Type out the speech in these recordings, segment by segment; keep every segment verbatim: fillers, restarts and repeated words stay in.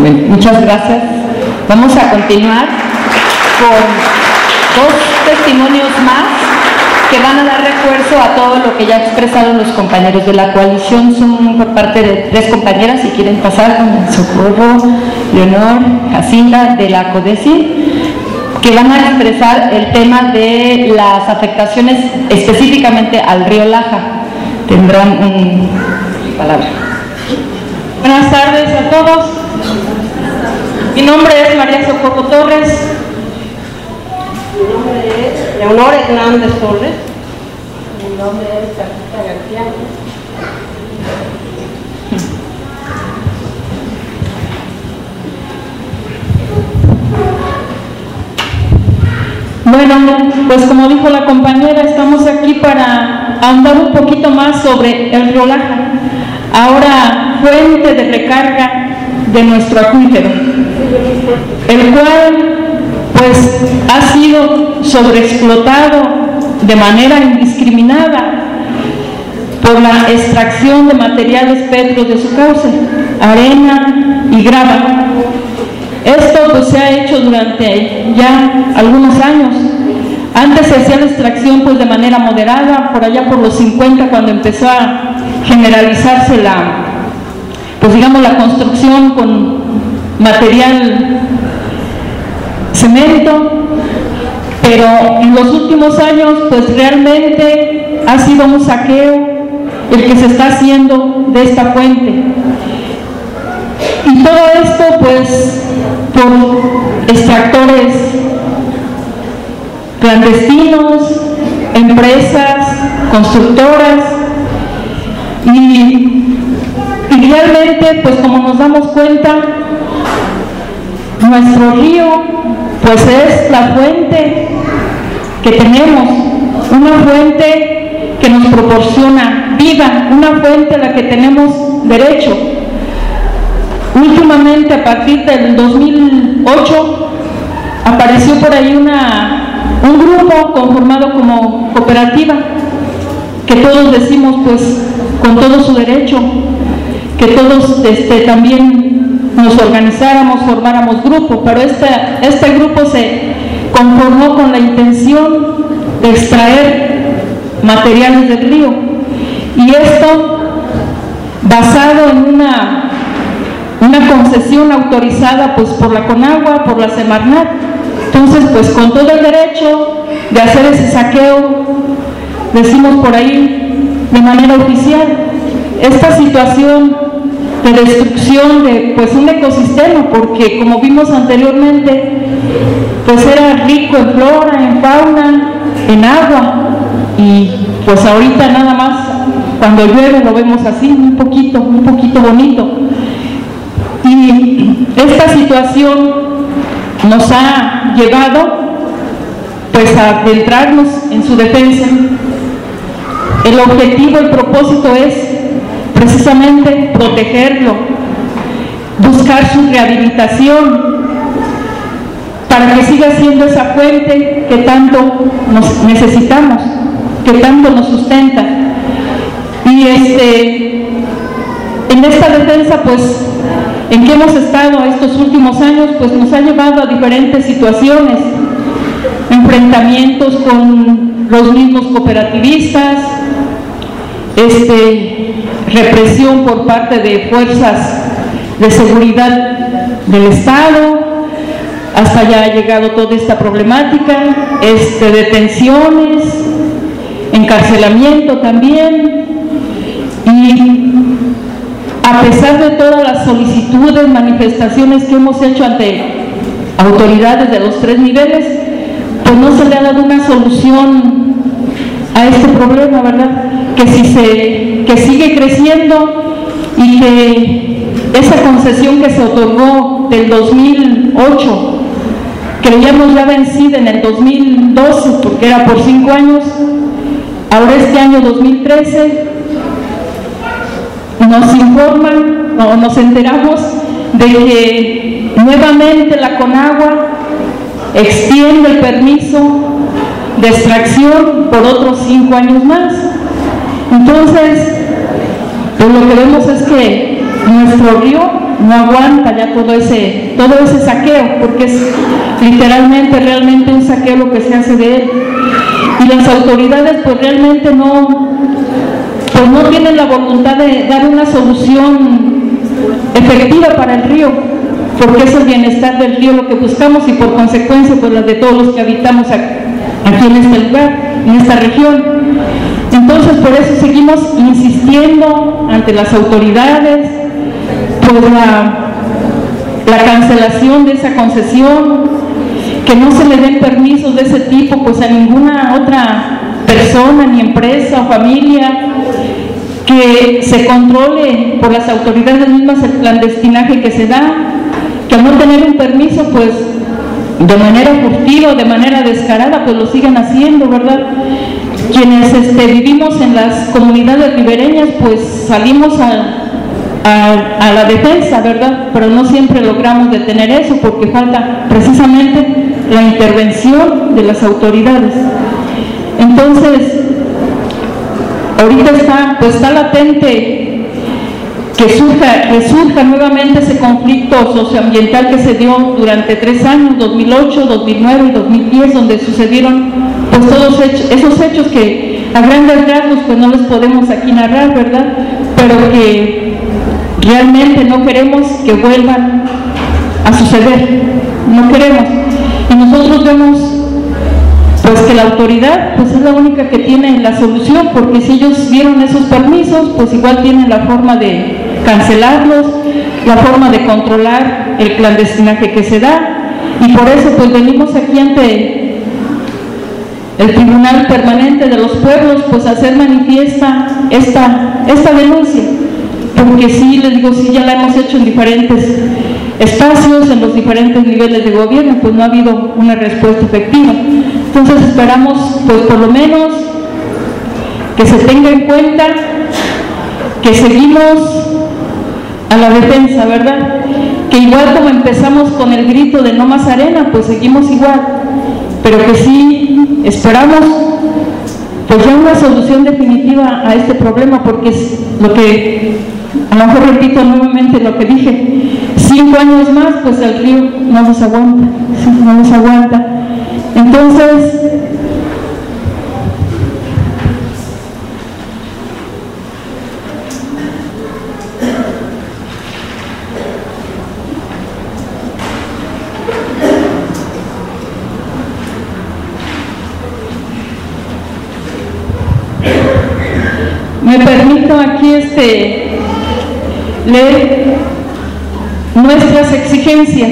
Bueno, muchas gracias. Vamos a continuar con dos testimonios más que van a dar refuerzo a todo lo que ya expresaron los compañeros de la coalición. Son por parte de tres compañeras, si quieren pasar, con Socorro, Leonor, Jacinta, de la CODECI, que van a expresar el tema de las afectaciones específicamente al río Laja. Tendrán un palabra. Buenas tardes a todos. Mi nombre es María Socorro Torres. Mi nombre es Leonor Hernández Torres. Mi nombre es Carlita García. Bueno, pues como dijo la compañera, estamos aquí para ahondar un poquito más sobre el río Laja, ahora fuente de recarga de nuestro acuífero, el cual pues ha sido sobreexplotado de manera indiscriminada por la extracción de materiales pétreos de su cauce, arena y grava. Esto pues se ha hecho durante ya algunos años. Antes se hacía la extracción pues de manera moderada, por allá por los cincuenta, cuando empezó a generalizarse la, pues digamos, la construcción con material cemento, pero en los últimos años pues realmente ha sido un saqueo el que se está haciendo de esta fuente. Y todo esto pues por extractores clandestinos, empresas, constructoras, y, y realmente pues como nos damos cuenta, nuestro río pues es la fuente que tenemos, una fuente que nos proporciona vida, una fuente a la que tenemos derecho. Últimamente, a partir del dos mil ocho, apareció por ahí una, un grupo conformado como cooperativa, que todos decimos pues con todo su derecho, que todos este, también nos organizáramos, formáramos grupo, pero este, este grupo se conformó con la intención de extraer materiales del río, y esto basado en una una concesión autorizada pues por la CONAGUA, por la Semarnat. Entonces pues con todo el derecho de hacer ese saqueo, decimos por ahí de manera oficial, esta situación de destrucción de pues un ecosistema, porque como vimos anteriormente pues era rico en flora, en fauna, en agua, y pues ahorita nada más cuando llueve lo vemos así, un poquito, un poquito bonito. Y esta situación nos ha llevado pues a adentrarnos en su defensa. El objetivo, el propósito es precisamente protegerlo, buscar su rehabilitación para que siga siendo esa fuente que tanto nos necesitamos, que tanto nos sustenta. Y este, en esta defensa pues en que hemos estado estos últimos años, pues nos ha llevado a diferentes situaciones, enfrentamientos con los mismos cooperativistas, este, represión por parte de fuerzas de seguridad del Estado, hasta ya ha llegado toda esta problemática, este, detenciones, encarcelamiento también, y a pesar de todas las solicitudes, manifestaciones que hemos hecho ante autoridades de los tres niveles, pues no se le ha dado una solución a este problema, ¿verdad? Que, si se, que sigue creciendo, y que esa concesión que se otorgó del dos mil ocho, creíamos ya vencida en el dos mil doce, porque era por cinco años, ahora este año dos mil trece, nos informan o nos enteramos de que nuevamente la CONAGUA extiende el permiso de extracción por otros cinco años más. Entonces, pues lo que vemos es que nuestro río no aguanta ya todo ese, todo ese saqueo, porque es literalmente, realmente un saqueo lo que se hace de él. Y las autoridades pues realmente no, pues no tienen la voluntad de dar una solución efectiva para el río, porque es el bienestar del río lo que buscamos y por consecuencia pues la de todos los que habitamos aquí en este lugar, en esta región. Entonces por eso seguimos insistiendo ante las autoridades por la, la cancelación de esa concesión, que no se le den permisos de ese tipo pues a ninguna otra persona, ni empresa o familia, que se controle por las autoridades mismas el clandestinaje que se da, que al no tener un permiso pues de manera furtiva, de manera descarada, pues lo sigan haciendo, ¿verdad? Quienes este, vivimos en las comunidades ribereñas pues salimos a A, a la defensa, ¿verdad? Pero no siempre logramos detener eso porque falta precisamente la intervención de las autoridades. Entonces, ahorita está, pues está latente que surja, que surja nuevamente ese conflicto socioambiental que se dio durante tres años, dos mil ocho, dos mil nueve y dos mil diez, donde sucedieron pues todos hechos, esos hechos que a grandes rasgos pues no les podemos aquí narrar, ¿verdad? Pero que realmente no queremos que vuelvan a suceder, no queremos. Y nosotros vemos pues que la autoridad pues es la única que tiene la solución, porque si ellos dieron esos permisos, pues igual tienen la forma de cancelarlos, la forma de controlar el clandestinaje que se da, y por eso pues venimos aquí ante el Tribunal Permanente de los Pueblos pues a hacer manifiesta esta, esta denuncia. Porque sí, les digo, sí, ya la hemos hecho en diferentes espacios, en los diferentes niveles de gobierno, pues no ha habido una respuesta efectiva. Entonces esperamos, pues por lo menos, que se tenga en cuenta que seguimos a la defensa, ¿verdad? Que igual como empezamos con el grito de no más arena, pues seguimos igual, pero que sí esperamos pues ya una solución definitiva a este problema, porque es lo que, a lo mejor repito nuevamente lo que dije, cinco años más pues el río no nos aguanta, sí, no nos aguanta. Entonces me permito aquí este leer nuestras exigencias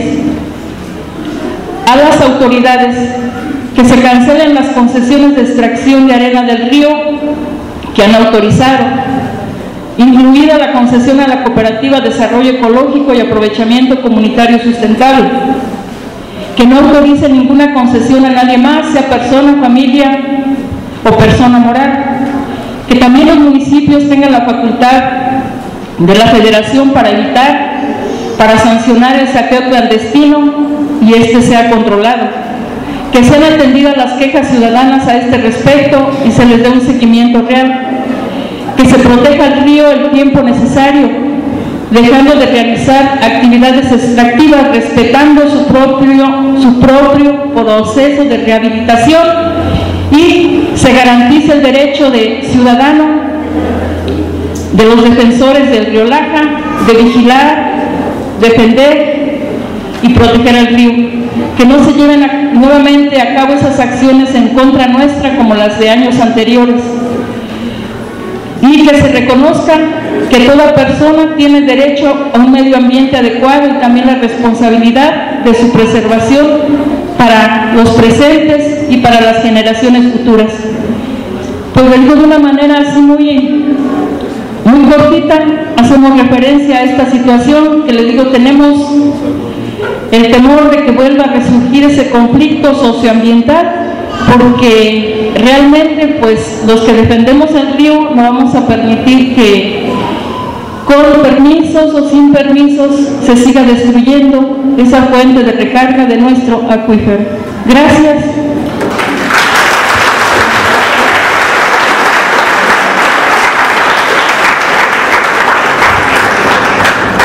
a las autoridades: que se cancelen las concesiones de extracción de arena del río que han autorizado, incluida la concesión a la Cooperativa Desarrollo Ecológico y Aprovechamiento Comunitario Sustentable, que no autorice ninguna concesión a nadie más, sea persona, familia o persona moral, que también los municipios tengan la facultad de la Federación para evitar, para sancionar el saqueo clandestino y este sea controlado, que sean atendidas las quejas ciudadanas a este respecto y se les dé un seguimiento real, que se proteja el río el tiempo necesario, dejando de realizar actividades extractivas, respetando su propio, su propio proceso de rehabilitación, y se garantiza el derecho de ciudadano, de los defensores del río Laja, de vigilar, defender y proteger al río, que no se lleven a, nuevamente a cabo esas acciones en contra nuestra como las de años anteriores, y que se reconozca que toda persona tiene derecho a un medio ambiente adecuado y también la responsabilidad de su preservación para los presentes y para las generaciones futuras. Pues lo digo de una manera así muy, muy cortita, hacemos referencia a esta situación que les digo, tenemos el temor de que vuelva a resurgir ese conflicto socioambiental, porque realmente pues los que defendemos el río no vamos a permitir que con permisos o sin permisos se siga destruyendo esa fuente de recarga de nuestro acuífero. Gracias.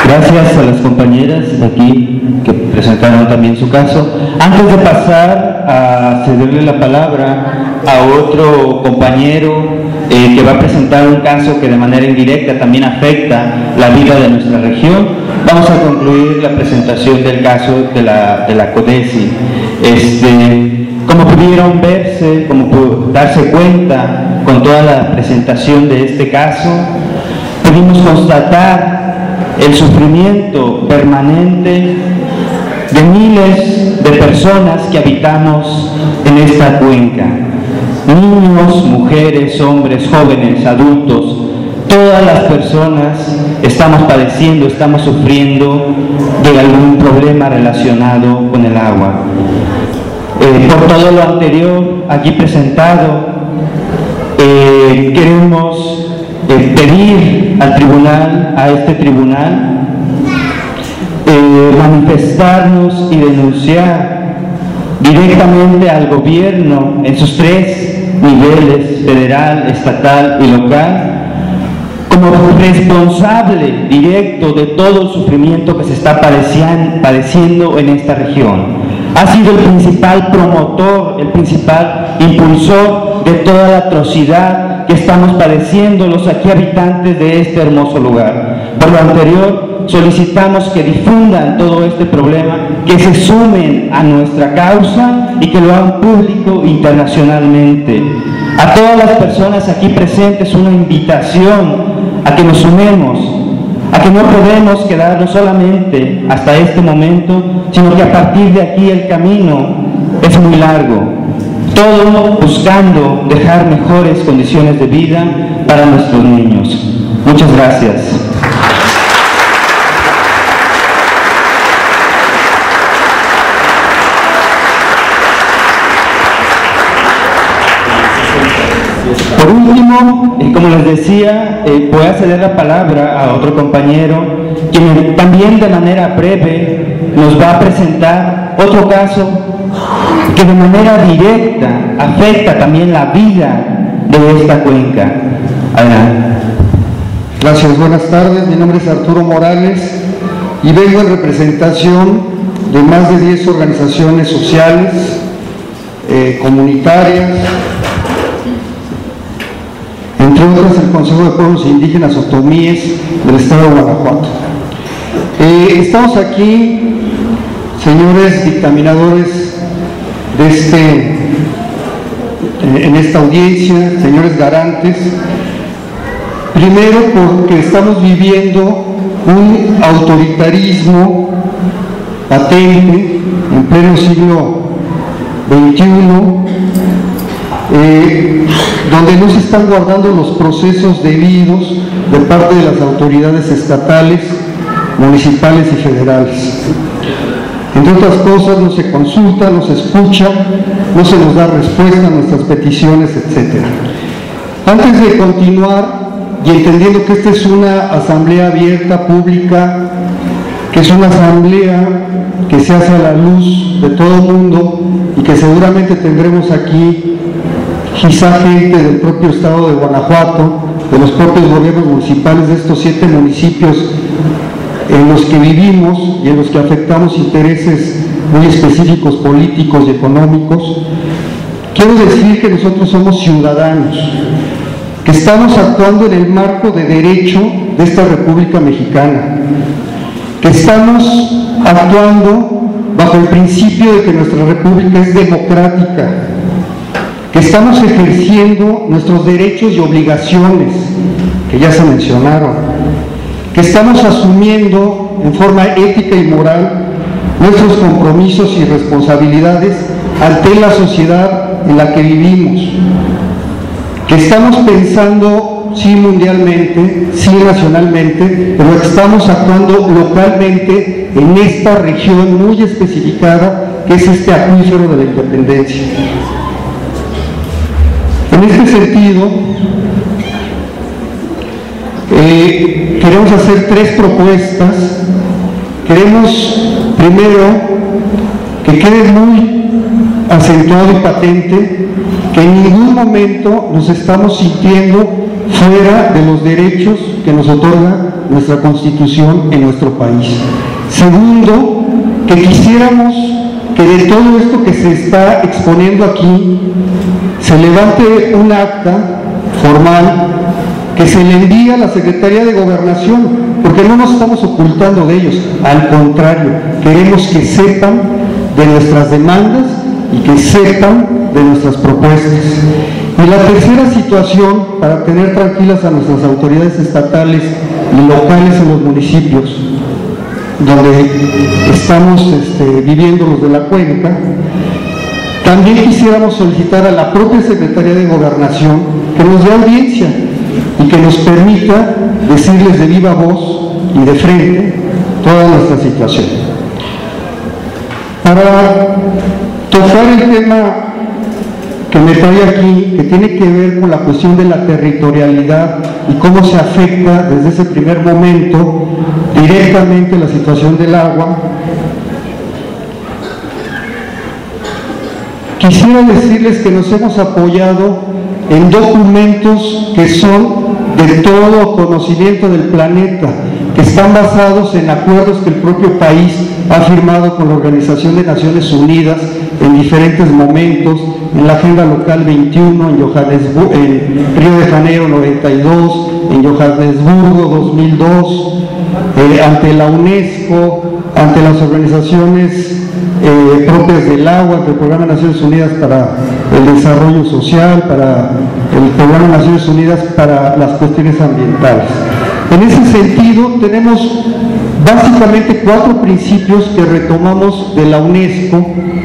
Gracias a las compañeras aquí que presentaron también su caso. Antes de pasar a cederle la palabra a otro compañero eh, que va a presentar un caso que de manera indirecta también afecta la vida de nuestra región, vamos a concluir la presentación del caso de la, de la CODESI. Este, como pudieron verse, como pudo darse cuenta con toda la presentación de este caso, pudimos constatar el sufrimiento permanente de miles de personas que habitamos en esta cuenca. Niños, mujeres, hombres, jóvenes, adultos, todas las personas estamos padeciendo, estamos sufriendo de algún problema relacionado con el agua. Eh, por todo lo anterior aquí presentado, eh, queremos eh, pedir al tribunal, a este tribunal, eh, manifestarnos y denunciar directamente al gobierno en sus tres niveles, federal, estatal y local, como responsable directo de todo el sufrimiento que se está padeciendo en esta región. Ha sido el principal promotor, el principal impulsor de toda la atrocidad que estamos padeciendo los aquí habitantes de este hermoso lugar. Por lo anterior, solicitamos que difundan todo este problema, que se sumen a nuestra causa y que lo hagan público internacionalmente. A todas las personas aquí presentes una invitación a que nos sumemos, a que no podemos quedarnos solamente hasta este momento, sino que a partir de aquí el camino es muy largo, todo buscando dejar mejores condiciones de vida para nuestros niños. Muchas gracias. Por último, eh, como les decía, eh, voy a ceder la palabra a otro compañero, quien también de manera breve nos va a presentar otro caso que de manera directa afecta también la vida de esta cuenca. Adelante. Gracias, buenas tardes. Mi nombre es Arturo Morales y vengo en representación de más de diez organizaciones sociales, eh, comunitarias, entre otras el Consejo de Pueblos Indígenas Otomíes del Estado de Guanajuato. Eh, estamos aquí, señores dictaminadores de este, eh, en esta audiencia, señores garantes, primero porque estamos viviendo un autoritarismo patente en pleno siglo veintiuno, Eh, donde no se están guardando los procesos debidos de parte de las autoridades estatales, municipales y federales. Entre otras cosas, no se consulta, no se escucha, no se nos da respuesta a nuestras peticiones, etcétera. Antes de continuar, y entendiendo que esta es una asamblea abierta, pública, que es una asamblea que se hace a la luz de todo el mundo y que seguramente tendremos aquí quizá gente del propio estado de Guanajuato, de los propios gobiernos municipales de estos siete municipios en los que vivimos y en los que afectamos intereses muy específicos políticos y económicos. Quiero decir que nosotros somos ciudadanos, que estamos actuando en el marco de derecho de esta República Mexicana, que estamos actuando bajo el principio de que nuestra república es democrática, que estamos ejerciendo nuestros derechos y obligaciones, que ya se mencionaron, que estamos asumiendo en forma ética y moral nuestros compromisos y responsabilidades ante la sociedad en la que vivimos, que estamos pensando sí mundialmente, sí nacionalmente, pero que estamos actuando localmente en esta región muy especificada que es este acuífero de la independencia. En este sentido, eh, queremos hacer tres propuestas. Queremos, primero, que quede muy acentuado y patente que en ningún momento nos estamos sintiendo fuera de los derechos que nos otorga nuestra Constitución en nuestro país. Segundo, que quisiéramos que de todo esto que se está exponiendo aquí se levante un acta formal que se le envía a la Secretaría de Gobernación, porque no nos estamos ocultando de ellos, al contrario, queremos que sepan de nuestras demandas y que sepan de nuestras propuestas. Y la tercera situación, para tener tranquilas a nuestras autoridades estatales y locales en los municipios donde estamos este, viviendo los de la cuenca, también quisiéramos solicitar a la propia Secretaría de Gobernación que nos dé audiencia y que nos permita decirles de viva voz y de frente toda nuestra situación. Para tocar el tema que me trae aquí, que tiene que ver con la cuestión de la territorialidad y cómo se afecta desde ese primer momento directamente la situación del agua, quisiera decirles que nos hemos apoyado en documentos que son de todo conocimiento del planeta, que están basados en acuerdos que el propio país ha firmado con la Organización de Naciones Unidas en diferentes momentos, en la Agenda Local veintiuno, en, Johannesburgo, en Río de Janeiro noventa y dos, en Johannesburgo dos mil dos, eh, ante la UNESCO, ante las organizaciones eh, propias del agua, ante el Programa de Naciones Unidas para el Desarrollo Social, para el Programa de Naciones Unidas para las cuestiones ambientales. En ese sentido, tenemos básicamente cuatro principios que retomamos de la UNESCO,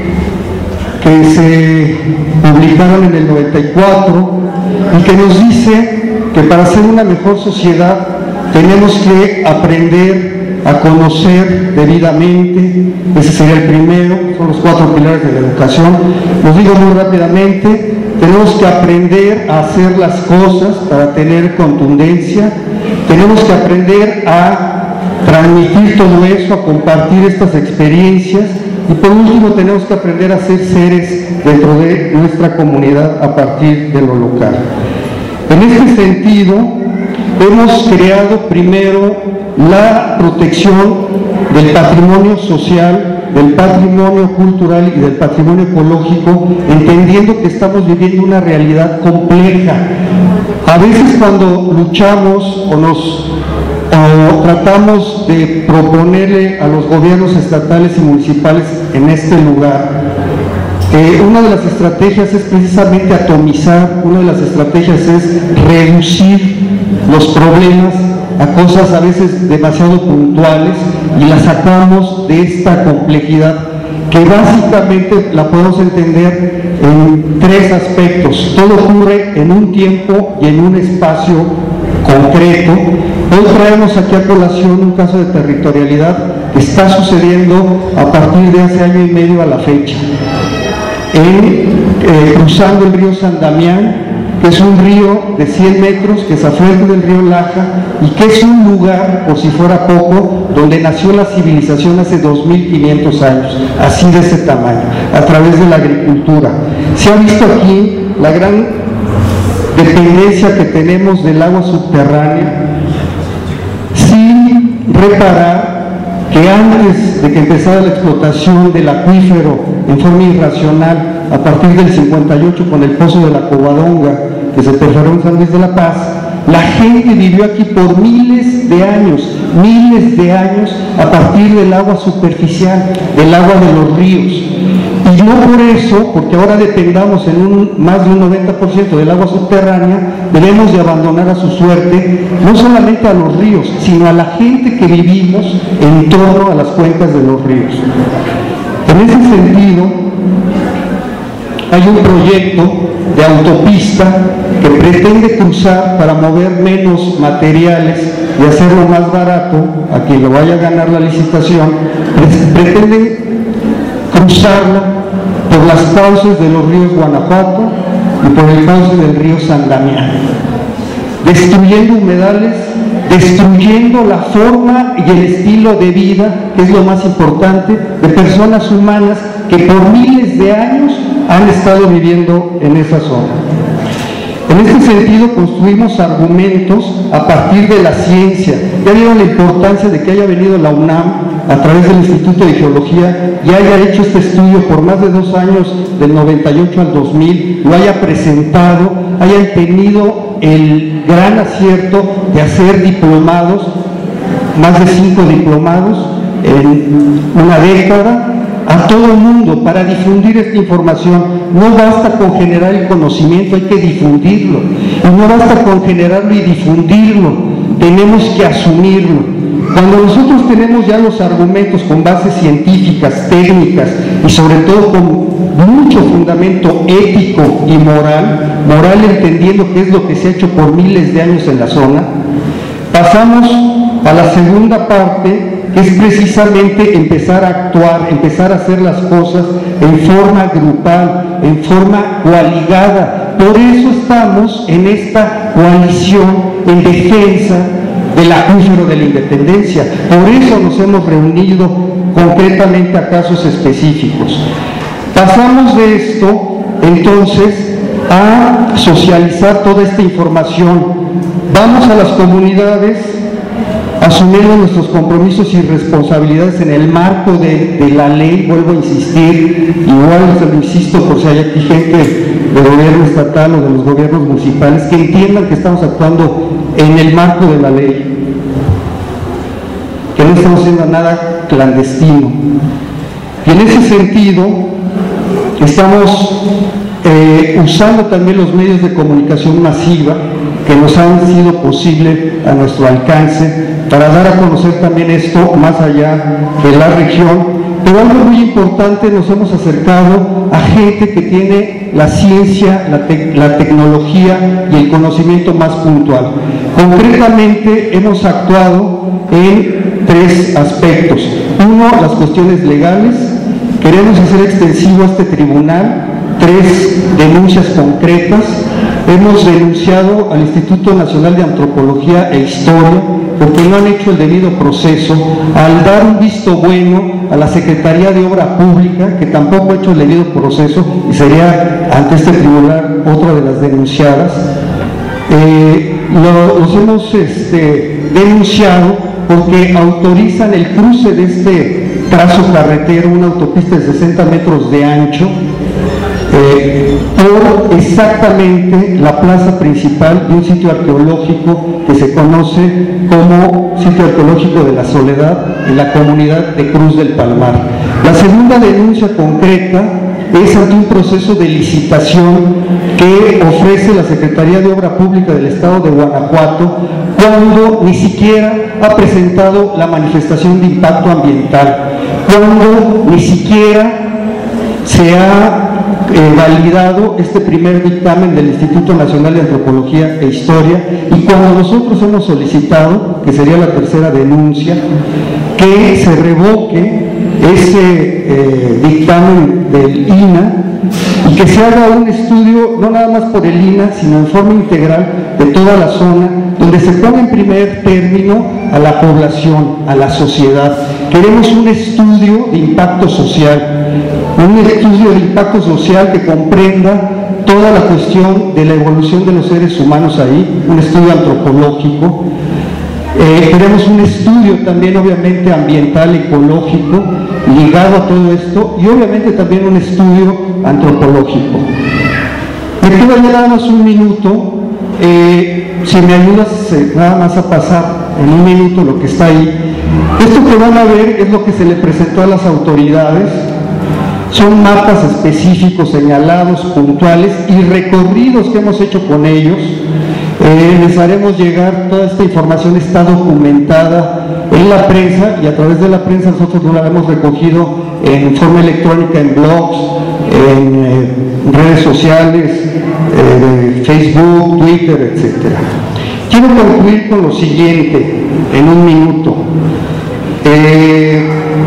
que se publicaron en el noventa y cuatro y que nos dice que para ser una mejor sociedad tenemos que aprender a conocer debidamente. Ese sería el primero, son los cuatro pilares de la educación. Los digo muy rápidamente: tenemos que aprender a hacer las cosas para tener contundencia, tenemos que aprender a transmitir todo eso, a compartir estas experiencias, y por último tenemos que aprender a ser seres dentro de nuestra comunidad a partir de lo local. En este sentido, hemos creado primero la protección del patrimonio social, del patrimonio cultural y del patrimonio ecológico, entendiendo que estamos viviendo una realidad compleja. A veces cuando luchamos o nos o tratamos de proponerle a los gobiernos estatales y municipales en este lugar, eh, una de las estrategias es precisamente atomizar, una de las estrategias es reducir los problemas a cosas a veces demasiado puntuales y las sacamos de esta complejidad, que básicamente la podemos entender en tres aspectos. Todo ocurre en un tiempo y en un espacio concreto. Hoy traemos aquí a colación un caso de territorialidad que está sucediendo a partir de hace año y medio a la fecha, en, eh, cruzando el río San Damián, que es un río de cien metros, que es afluente del río Laja, y que es un lugar, por si fuera poco, donde nació la civilización hace dos mil quinientos años, así de ese tamaño, a través de la agricultura. Se ha visto aquí la gran dependencia que tenemos del agua subterránea, sin reparar que antes de que empezara la explotación del acuífero en forma irracional, a partir del cincuenta y ocho con el pozo de la Covadonga, que se perforó en San Luis de la Paz, la gente vivió aquí por miles de años, miles de años a partir del agua superficial, del agua de los ríos. Y no por eso, porque ahora dependamos en un, más de un noventa por ciento del agua subterránea, debemos de abandonar a su suerte no solamente a los ríos, sino a la gente que vivimos en torno a las cuencas de los ríos. En ese sentido, hay un proyecto de autopista que pretende cruzar para mover menos materiales y hacerlo más barato a quien lo vaya a ganar la licitación. Pretenden cruzarla por las cauces de los ríos Guanajuato y por el cauce del río San Damián, destruyendo humedales, destruyendo la forma y el estilo de vida, que es lo más importante, de personas humanas que por miles de años han estado viviendo en esa zona. En este sentido, construimos argumentos a partir de la ciencia. Ya vieron la importancia de que haya venido la UNAM a través del Instituto de Geología y haya hecho este estudio por más de dos años, del noventa y ocho al dos mil, lo haya presentado, hayan tenido el gran acierto de hacer diplomados, más de cinco diplomados en una década, a todo el mundo para difundir esta información. No basta con generar el conocimiento, hay que difundirlo. Y no basta con generarlo y difundirlo, tenemos que asumirlo. Cuando nosotros tenemos ya los argumentos con bases científicas, técnicas y sobre todo con mucho fundamento ético y moral, moral entendiendo qué es lo que se ha hecho por miles de años en la zona, pasamos a la segunda parte, que es precisamente empezar a actuar, empezar a hacer las cosas en forma grupal, en forma coaligada. Por eso estamos en esta coalición en defensa del acuífero de la independencia. Por eso nos hemos reunido concretamente a casos específicos. Pasamos de esto, entonces, a socializar toda esta información. Vamos a las comunidades, asumimos nuestros compromisos y responsabilidades en el marco de, de la ley. Vuelvo a insistir, igual se lo insisto por si hay aquí gente del gobierno estatal o de los gobiernos municipales que entiendan que estamos actuando en el marco de la ley, que no estamos haciendo nada clandestino. Y en ese sentido estamos eh, usando también los medios de comunicación masiva que nos han sido posible a nuestro alcance para dar a conocer también esto más allá de la región. Pero algo muy importante, nos hemos acercado a gente que tiene la ciencia, la, te la tecnología y el conocimiento más puntual. Concretamente hemos actuado en tres aspectos. Uno, las cuestiones legales. Queremos hacer extensivo a este tribunal tres denuncias concretas. Hemos denunciado al Instituto Nacional de Antropología e Historia porque no han hecho el debido proceso al dar un visto bueno a la Secretaría de Obra Pública, que tampoco ha hecho el debido proceso y sería ante este tribunal otra de las denunciadas. Eh, lo, los hemos este, denunciado porque autorizan el cruce de este trazo carretero, una autopista de sesenta metros de ancho, Eh, por exactamente la plaza principal de un sitio arqueológico que se conoce como Sitio Arqueológico de la Soledad en la comunidad de Cruz del Palmar. La segunda denuncia concreta es ante un proceso de licitación que ofrece la Secretaría de Obra Pública del Estado de Guanajuato, cuando ni siquiera ha presentado la manifestación de impacto ambiental, cuando ni siquiera se ha Eh, validado este primer dictamen del Instituto Nacional de Antropología e Historia, y cuando nosotros hemos solicitado, que sería la tercera denuncia, que se revoque ese eh, dictamen del I N A y que se haga un estudio, no nada más por el I N A, sino en forma integral de toda la zona, donde se ponga en primer término a la población, a la sociedad. Queremos un estudio de impacto social, un estudio de impacto social que comprenda toda la cuestión de la evolución de los seres humanos ahí, un estudio antropológico. Eh, queremos un estudio también obviamente ambiental, ecológico, ligado a todo esto, y obviamente también un estudio antropológico. Me queda ya nada más un minuto, eh, si me ayudas eh, nada más a pasar en un minuto lo que está ahí. Esto que van a ver es lo que se le presentó a las autoridades. Son mapas específicos, señalados, puntuales y recorridos que hemos hecho con ellos. Eh, les haremos llegar, toda esta información está documentada en la prensa, y a través de la prensa nosotros lo hemos recogido en forma electrónica, en blogs, en eh, redes sociales, eh, Facebook, Twitter, etcétera. Quiero concluir con lo siguiente, en un minuto. Eh,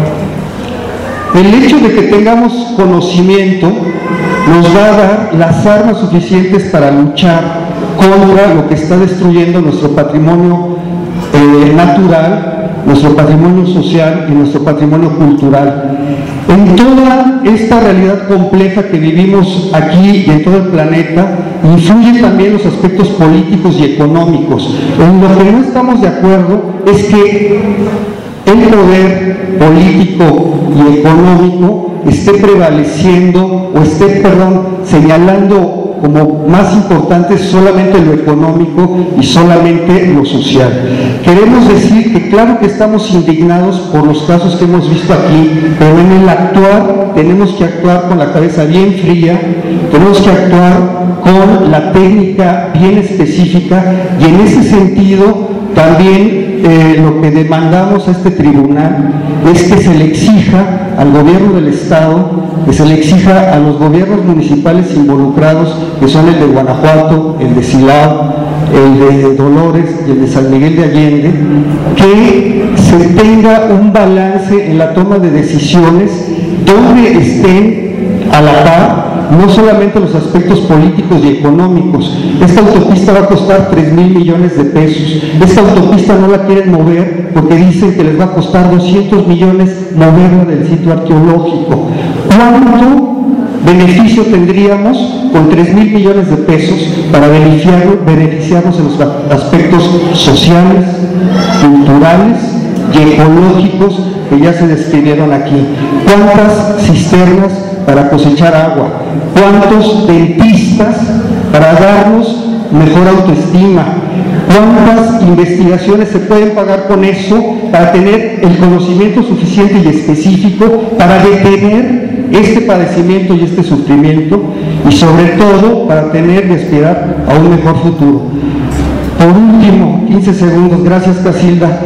El hecho de que tengamos conocimiento nos va a dar las armas suficientes para luchar contra lo que está destruyendo nuestro patrimonio eh, natural nuestro patrimonio social y nuestro patrimonio cultural. En toda esta realidad compleja que vivimos aquí y en todo el planeta, influyen también los aspectos políticos y económicos. En lo que no estamos de acuerdo es que el poder político y económico esté prevaleciendo o esté, perdón, señalando como más importante solamente lo económico y solamente lo social. Queremos decir que claro que estamos indignados por los casos que hemos visto aquí, pero en el actuar tenemos que actuar con la cabeza bien fría, tenemos que actuar con la técnica bien específica, y en ese sentido también eh, lo que demandamos a este tribunal es que se le exija al gobierno del estado, que se le exija a los gobiernos municipales involucrados, que son el de Guanajuato, el de Silao, el de Dolores y el de San Miguel de Allende, que se tenga un balance en la toma de decisiones donde estén a la par no solamente los aspectos políticos y económicos. Esta autopista va a costar tres mil millones de pesos. Esta autopista no la quieren mover porque dicen que les va a costar doscientos millones moverla del sitio arqueológico. ¿Cuánto beneficio tendríamos con tres mil millones de pesos para beneficiarnos en los aspectos sociales, culturales y ecológicos que ya se describieron aquí? ¿Cuántas cisternas para cosechar agua? ¿Cuántos dentistas para darnos mejor autoestima? ¿Cuántas investigaciones se pueden pagar con eso para tener el conocimiento suficiente y específico para detener este padecimiento y este sufrimiento, y sobre todo para tener y aspirar a un mejor futuro? Por último, quince segundos, gracias Casilda.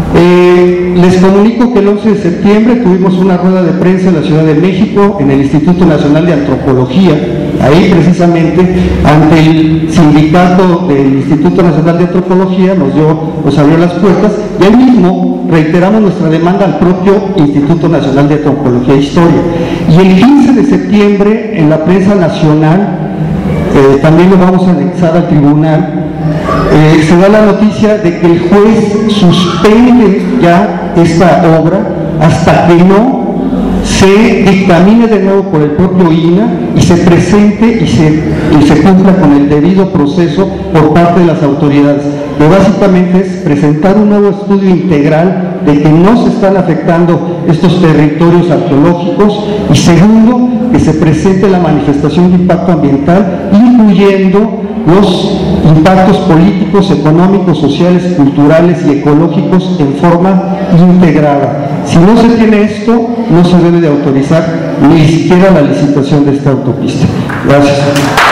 Eh, les comunico que el once de septiembre tuvimos una rueda de prensa en la Ciudad de México, en el Instituto Nacional de Antropología, ahí precisamente ante el sindicato del Instituto Nacional de Antropología nos, dio, nos abrió las puertas, y ahí mismo reiteramos nuestra demanda al propio Instituto Nacional de Antropología e Historia. Y el quince de septiembre en la prensa nacional, eh, también lo vamos a anexar al tribunal, Eh, se da la noticia de que el juez suspende ya esta obra hasta que no se dictamine de nuevo por el propio I N A y se presente y se, y se cumpla con el debido proceso por parte de las autoridades. Lo básicamente es presentar un nuevo estudio integral de que no se están afectando estos territorios arqueológicos, y segundo, que se presente la manifestación de impacto ambiental, incluyendo los impactos políticos, económicos, sociales, culturales y ecológicos en forma integrada. Si no se tiene esto, no se debe de autorizar ni siquiera la licitación de esta autopista. Gracias.